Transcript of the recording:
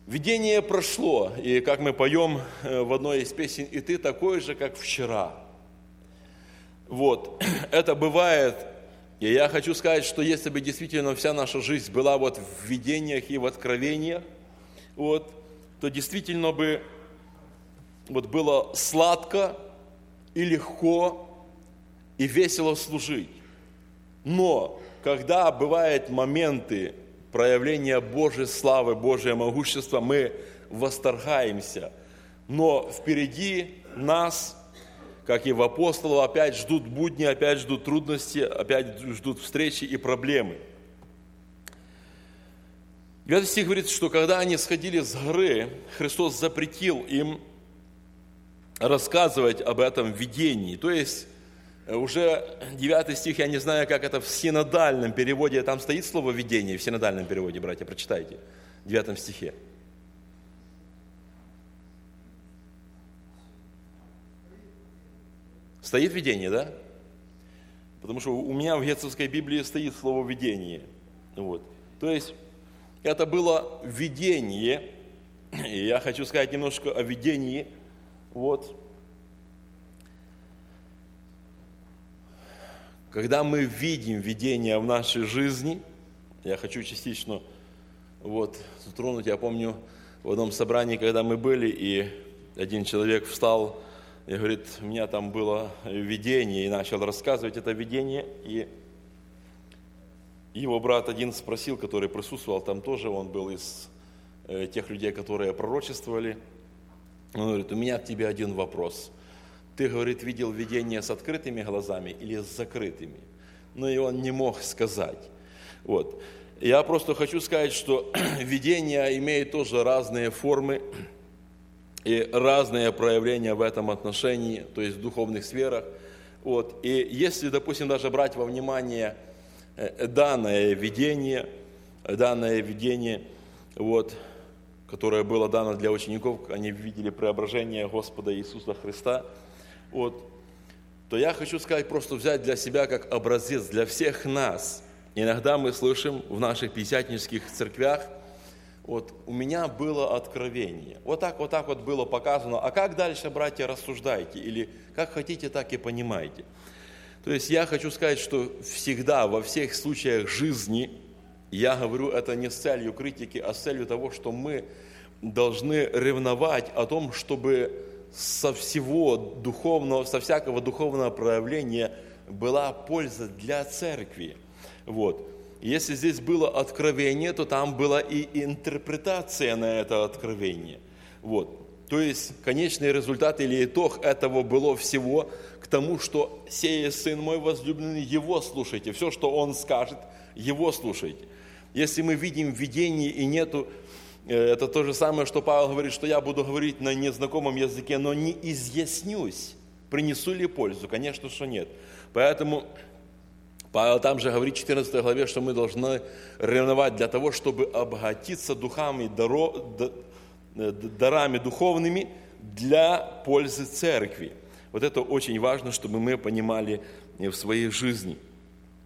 Видение прошло, и как мы поем в одной из песен, «И ты такой же, как вчера». Вот, это бывает, и я хочу сказать, что если бы действительно вся наша жизнь была вот в видениях и в откровениях, вот, то действительно бы вот было сладко и легко и весело служить. Но когда бывают моменты проявления Божьей славы, Божьего могущества, мы восторгаемся. Но впереди нас, как и в апостолов, опять ждут будни, опять ждут трудности, опять ждут встречи и проблемы. 9 стих говорит, что когда они сходили с горы, Христос запретил им рассказывать об этом видении. То есть, уже 9 стих, я не знаю, как это в синодальном переводе, там стоит слово «видение», в синодальном переводе, братья, прочитайте, в 9 стихе. Стоит видение, да? Потому что у меня в Гетцевской Библии стоит слово «видение». Вот. То есть, это было видение, и я хочу сказать немножко о видении. Вот. Когда мы видим видение в нашей жизни, я хочу частично затронуть, я помню в одном собрании, когда мы были, и один человек встал и говорит, у меня там было видение, и начал рассказывать это видение, и его брат один спросил, который присутствовал там тоже, он был из тех людей, которые пророчествовали, он говорит, у меня к тебе один вопрос. Ты, говорит, видел видение с открытыми глазами или с закрытыми? Но и он не мог сказать. Вот. Я просто хочу сказать, что видение имеет тоже разные формы и разные проявления в этом отношении, то есть в духовных сферах. Вот. И если, допустим, даже брать во внимание данное видение, вот, которое было дано для учеников, они видели преображение Господа Иисуса Христа, вот, то я хочу сказать, просто взять для себя как образец для всех нас. Иногда мы слышим в наших пятидесятнических церквях, вот, у меня было откровение. Вот так вот было показано. А как дальше, братья, рассуждайте? Или как хотите, так и понимаете. То есть я хочу сказать, что всегда, во всех случаях жизни, я говорю это не с целью критики, а с целью того, что мы должны ревновать о том, чтобы со всего духовного, со всякого духовного проявления была польза для церкви. Вот. Если здесь было откровение, то там была и интерпретация на это откровение. Вот. То есть конечный результат или итог этого было всего к тому, что «сея Сын мой возлюбленный, Его слушайте». Все, что Он скажет, Его слушайте. Если мы видим видение и нету, это то же самое, что Павел говорит, что я буду говорить на незнакомом языке, но не изъяснюсь, принесу ли пользу? Конечно, что нет. Поэтому Павел там же говорит в 14 главе, что мы должны ревновать для того, чтобы обогатиться духами, дарами духовными для пользы церкви. Вот это очень важно, чтобы мы понимали в своей жизни.